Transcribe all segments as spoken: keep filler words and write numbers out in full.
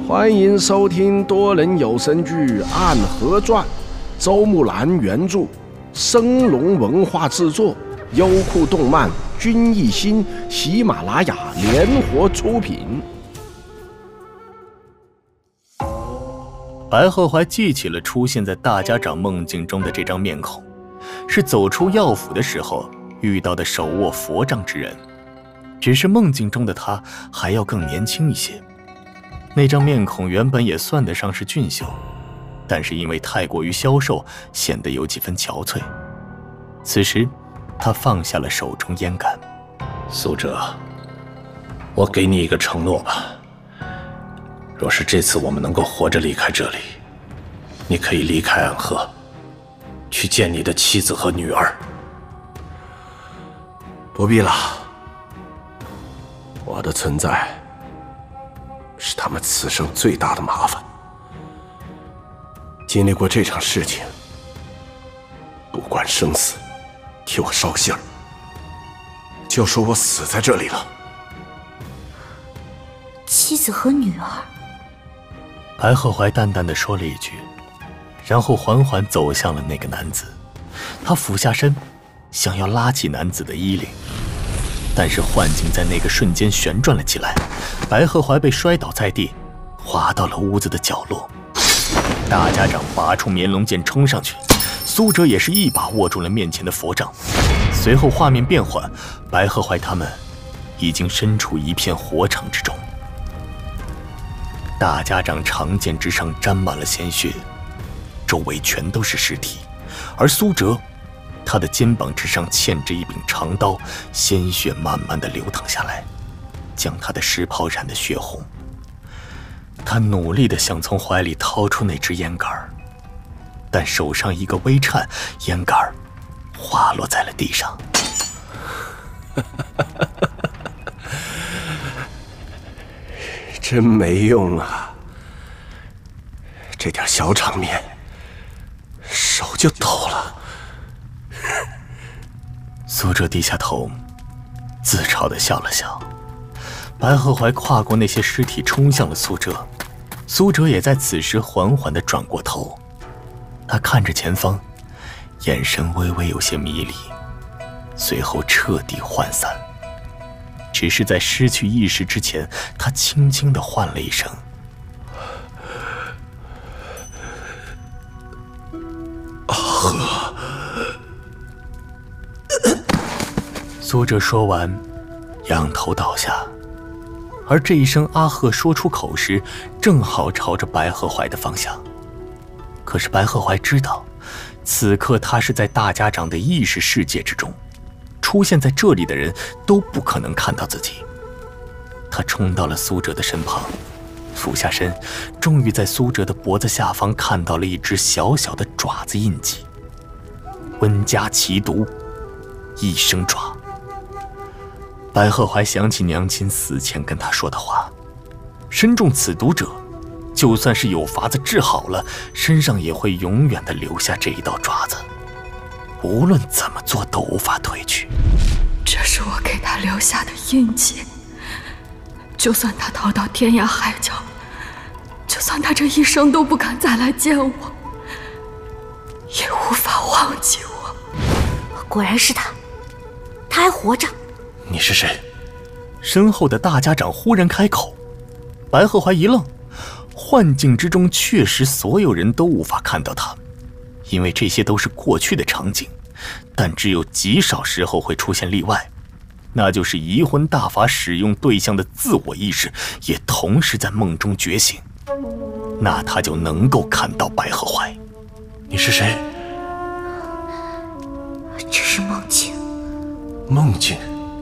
欢迎收听多人有声剧《暗河传》，周木兰原著，升龙文化制作，优酷动漫、君艺兴、喜马拉雅联合出品。 白鹤怀记起了出现在大家长梦境中的这张面孔，是走出药府的时候遇到的手握佛杖之人，只是梦境中的他还要更年轻一些。那张面孔原本也算得上是俊秀，但是因为太过于消瘦，显得有几分憔悴。此时他放下了手中烟杆。 苏哲，我给你一个承诺吧，若是这次我们能够活着离开这里，你可以离开暗河，去见你的妻子和女儿。 不必了，我的存在是他们此生最大的麻烦。经历过这场事情，不管生死，替我捎信儿，就说我死在这里了。 妻子和女儿。 白鹤怀淡淡的说了一句，然后缓缓走向了那个男子。他俯下身，想要拉起男子的衣领，但是幻境在那个瞬间旋转了起来，白鹤怀被摔倒在地，滑到了屋子的角落。大家长拔出绵龙剑冲上去，苏哲也是一把握住了面前的佛杖。随后画面变缓，白鹤怀他们已经身处一片火场之中。大家长长剑之上沾满了鲜血，周围全都是尸体，而苏哲他的肩膀之上嵌着一柄长刀，鲜血慢慢的流淌下来，将他的湿袍染得血红。他努力的想从怀里掏出那支烟杆，但手上一个微颤，烟杆滑落在了地上。 真没用啊，这点小场面手就抖了。 苏哲低下头，自嘲地笑了笑。白鹤怀跨过那些尸体冲向了苏哲，苏哲也在此时缓缓地转过头，他看着前方，眼神微微有些迷离，随后彻底涣散。只是在失去意识之前，他轻轻地唤了一声：“ 阿鹤。” 苏哲说完，仰头倒下，而这一声阿鹤说出口时，正好朝着白鹤怀的方向。可是白鹤怀知道，此刻他是在大家长的意识世界之中，出现在这里的人都不可能看到自己。他冲到了苏哲的身旁，俯下身，终于在苏哲的脖子下方看到了一只小小的爪子印记。温家奇毒，一生爪。白鹤怀想起娘亲死前跟他说的话，身中此毒者，就算是有法子治好了，身上也会永远的留下这一道爪子，无论怎么做都无法褪去。 这是我给他留下的印记，就算他逃到天涯海角，就算他这一生都不敢再来见我，也无法忘记我。 果然是他，他还活着。 你是谁？ 身后的大家长忽然开口。白鹤怀一愣，幻境之中确实所有人都无法看到他，因为这些都是过去的场景，但只有极少时候会出现例外，那就是移魂大法使用对象的自我意识也同时在梦中觉醒，那他就能够看到白鹤怀。 你是谁？ 这是梦境。 梦境？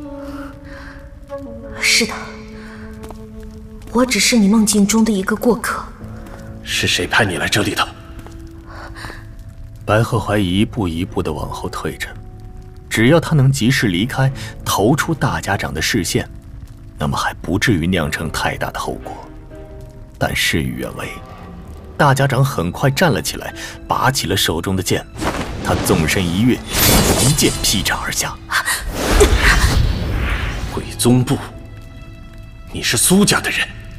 是的，我只是你梦境中的一个过客。 是谁派你来这里的？ 白鹤怀一步一步地往后退着，只要他能及时离开，逃出大家长的视线，那么还不至于酿成太大的后果。但事与愿违，大家长很快站了起来，拔起了手中的剑，他纵身一跃，一剑劈斩而下。 鬼宗部，你是苏家的人，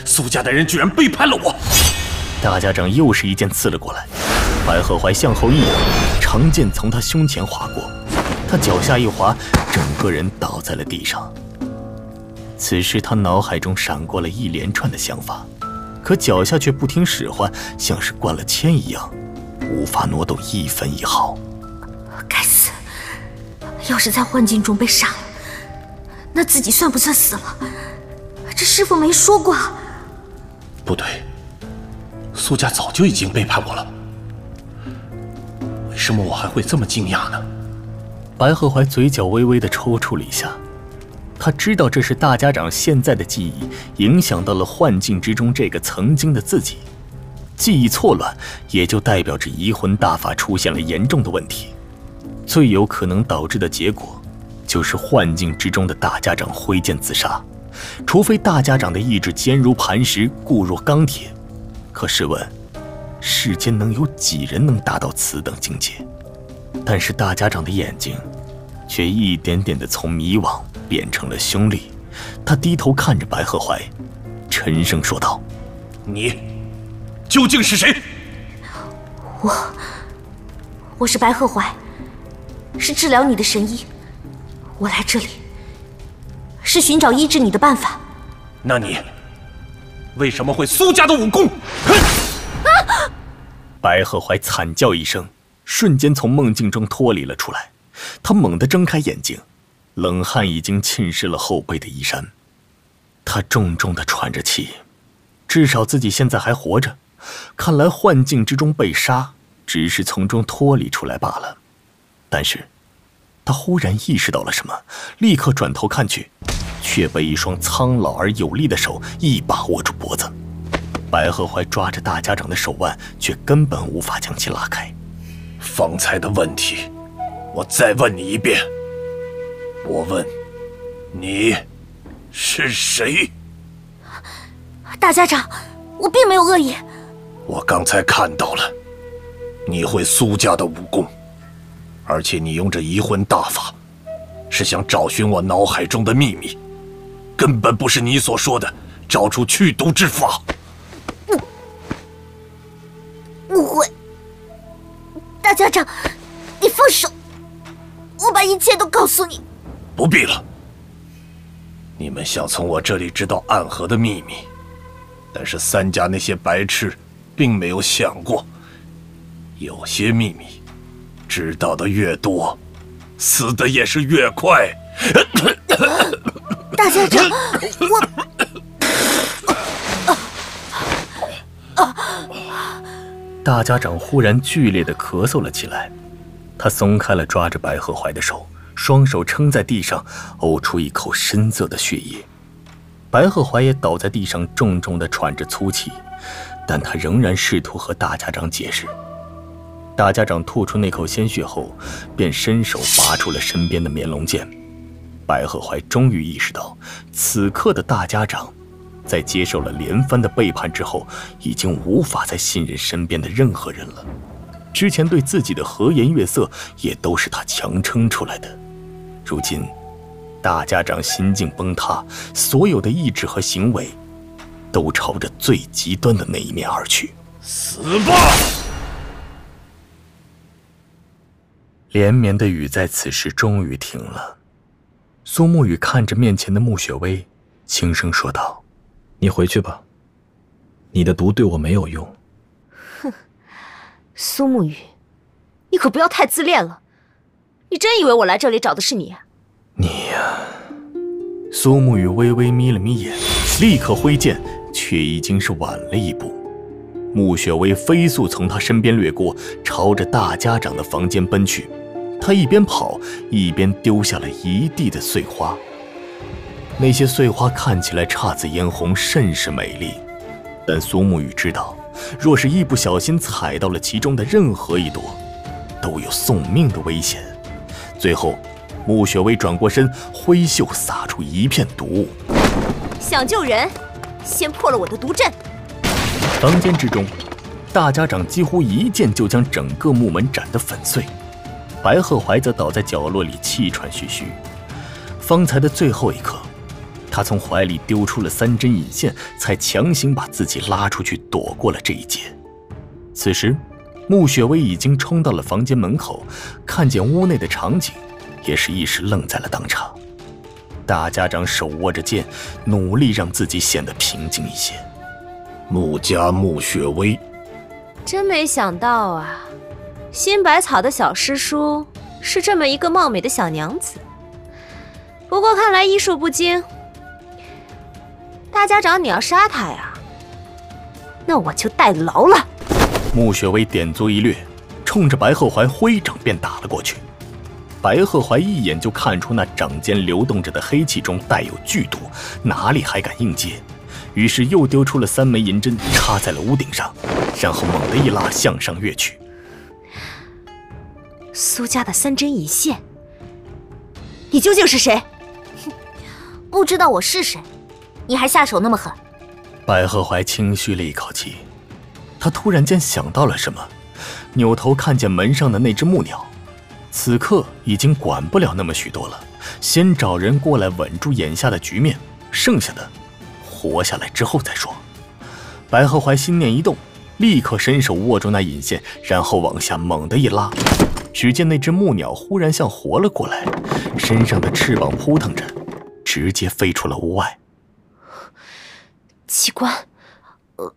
苏家的人居然背叛了我！ 大家长又是一剑刺了过来，白鹤怀向后一仰，长剑从他胸前划过，他脚下一滑，整个人倒在了地上。此时他脑海中闪过了一连串的想法，可脚下却不听使唤，像是灌了铅一样，无法挪动一分一毫。 该死！要是在幻境中被杀了，那自己算不算死了？这师父没说过。 不对，苏家早就已经背叛我了，为什么我还会这么惊讶呢？ 白鹤怀嘴角微微的抽搐了一下，他知道这是大家长现在的记忆影响到了幻境之中这个曾经的自己，记忆错乱也就代表着移魂大法出现了严重的问题，最有可能导致的结果就是幻境之中的大家长挥剑自杀，除非大家长的意志坚如磐石，固若钢铁。可试问，世间能有几人能达到此等境界？但是大家长的眼睛却一点点地从迷惘变成了凶厉，他低头看着白鹤怀，沉声说道：“ 你究竟是谁？”“ 我，我是白鹤怀，是治疗你的神医。我来这里是寻找医治你的办法。”“ 那你为什么会苏家的武功？” 啊！白鹤怀惨叫一声，瞬间从梦境中脱离了出来。他猛地睁开眼睛，冷汗已经浸湿了后背的衣衫。他重重地喘着气，至少自己现在还活着。看来幻境之中被杀，只是从中脱离出来罢了。但是他忽然意识到了什么，立刻转头看去，却被一双苍老而有力的手一把握住脖子。白鹤怀抓着大家长的手腕，却根本无法将其拉开。 方才的问题，我再问你一遍。我问你是谁？ 大家长，我并没有恶意。 我刚才看到了，你会苏家的武功，而且你用这移魂大法，是想找寻我脑海中的秘密，根本不是你所说的找出去毒之法。 误会。大家长，你放手，我把一切都告诉你。 不必了。你们想从我这里知道暗河的秘密，但是三家那些白痴并没有想过，有些秘密知道的越多，死的也是越快。 大家长，我大家长忽然剧烈地咳嗽了起来，他松开了抓着白鹤怀的手，双手撑在地上，呕出一口深色的血液。白鹤怀也倒在地上，重重地喘着粗气，但他仍然试图和大家长解释。大家长吐出那口鲜血后，便伸手拔出了身边的绵龙剑。白鹤怀终于意识到，此刻的大家长在接受了连番的背叛之后，已经无法再信任身边的任何人了。之前对自己的和颜悦色也都是他强撑出来的，如今大家长心境崩塌，所有的意志和行为都朝着最极端的那一面而去。 死吧！ 连绵的雨在此时终于停了。苏沐雨看着面前的穆雪薇，轻声说道：“ 你回去吧，你的毒对我没有用。” 哼，苏沐雨，你可不要太自恋了。你真以为我来这里找的是你？ 你呀……苏沐雨微微眯了眯眼，立刻挥剑，却已经是晚了一步。穆雪薇飞速从他身边掠过，朝着大家长的房间奔去。他一边跑，一边丢下了一地的碎花。那些碎花看起来姹紫嫣红，甚是美丽，但苏沐雨知道，若是一不小心踩到了其中的任何一朵，都有送命的危险。最后，穆雪薇转过身，挥袖洒出一片毒雾。 想救人，先破了我的毒阵。 房间之中，大家长几乎一剑就将整个木门斩得粉碎。白鹤怀则倒在角落里气喘吁吁。方才的最后一刻， 他从怀里丢出了三针引线，才强行把自己拉出去，躲过了这一劫。此时，穆雪薇已经冲到了房间门口，看见屋内的场景，也是一时愣在了当场。大家长手握着剑，努力让自己显得平静一些。 穆家穆雪薇， 真没想到啊，新百草的小师叔是这么一个貌美的小娘子。不过看来医术不精，大家长你要杀他呀，那我就代劳了。 穆雪薇点足一掠，冲着白鹤怀挥掌便打了过去。白鹤怀一眼就看出那掌间流动着的黑气中带有剧毒，哪里还敢应接？于是又丢出了三枚银针，插在了屋顶上，然后猛地一拉，向上跃去。 苏家的三针引线，你究竟是谁？ 哼，不知道我是谁，你还下手那么狠？ 白鹤怀轻吁了一口气，他突然间想到了什么，扭头看见门上的那只木鸟。此刻已经管不了那么许多了，先找人过来稳住眼下的局面，剩下的活下来之后再说。白鹤怀心念一动，立刻伸手握住那引线，然后往下猛地一拉，只见那只木鸟忽然像活了过来，身上的翅膀扑腾着，直接飞出了屋外。 奇观，呃，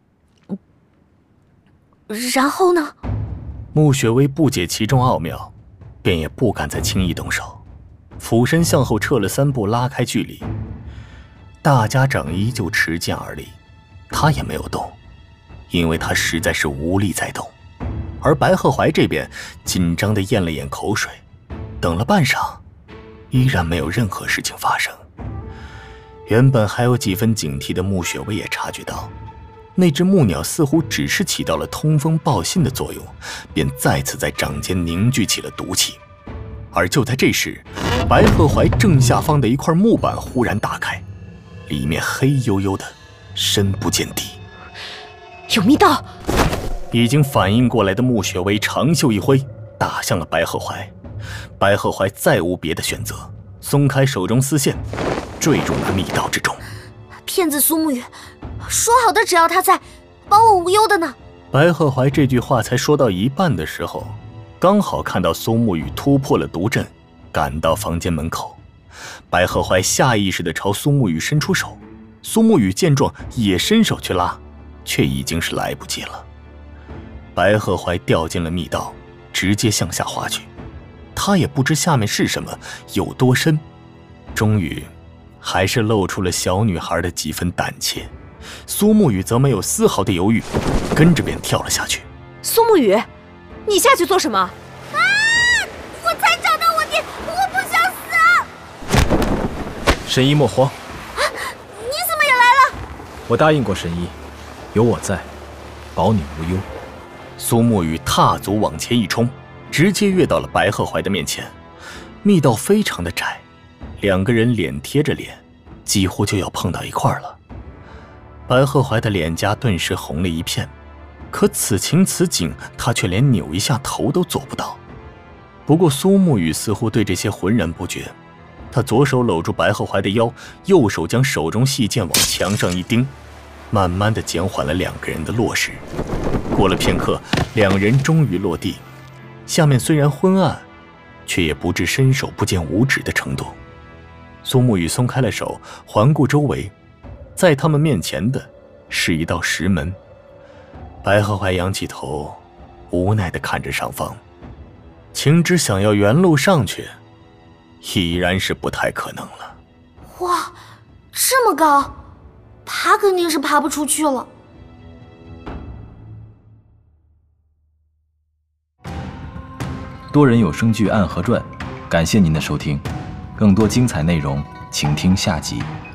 然后呢？ 穆雪薇不解其中奥妙，便也不敢再轻易动手，俯身向后撤了三步，拉开距离。大家长依旧持剑而立，他也没有动，因为他实在是无力再动。而白鹤怀这边紧张地咽了咽口水，等了半晌，依然没有任何事情发生。原本还有几分警惕的穆雪薇也察觉到，那只木鸟似乎只是起到了通风报信的作用，便再次在掌间凝聚起了毒气。而就在这时，白鹤怀正下方的一块木板忽然打开，里面黑黝黝的，深不见底。 有密道！ 已经反应过来的穆雪薇长袖一挥，打向了白鹤怀。白鹤怀再无别的选择，松开手中丝线，坠入那密道之中。 骗子苏沐雨，说好的只要他在，保我无忧的呢？ 白鹤怀这句话才说到一半的时候，刚好看到苏沐雨突破了毒阵，赶到房间门口。白鹤怀下意识地朝苏沐雨伸出手，苏沐雨见状也伸手去拉，却已经是来不及了。白鹤怀掉进了密道，直接向下滑去。他也不知下面是什么，有多深，终于还是露出了小女孩的几分胆怯。苏沐雨则没有丝毫的犹豫，跟着便跳了下去。 苏沐雨，你下去做什么？啊！ 我才找到我爹，我不想死！ 神医莫慌。 啊！你怎么也来了？ 我答应过神医，有我在，保你无忧。 苏沐雨踏足往前一冲，直接跃到了白鹤怀的面前。密道非常的窄，两个人脸贴着脸，几乎就要碰到一块儿了。白鹤怀的脸颊顿时红了一片，可此情此景，他却连扭一下头都做不到。不过苏沐雨似乎对这些浑然不觉，他左手搂住白鹤怀的腰，右手将手中细剑往墙上一钉，慢慢地减缓了两个人的落势。过了片刻，两人终于落地，下面虽然昏暗，却也不至伸手不见五指的程度。苏沐雨松开了手，环顾周围，在他们面前的是一道石门。白鹤怀仰起头，无奈地看着上方，情知想要原路上去，已然是不太可能了。 哇，这么高，爬肯定是爬不出去了。 多人有声剧《暗河传》，感谢您的收听，更多精彩内容，请听下集。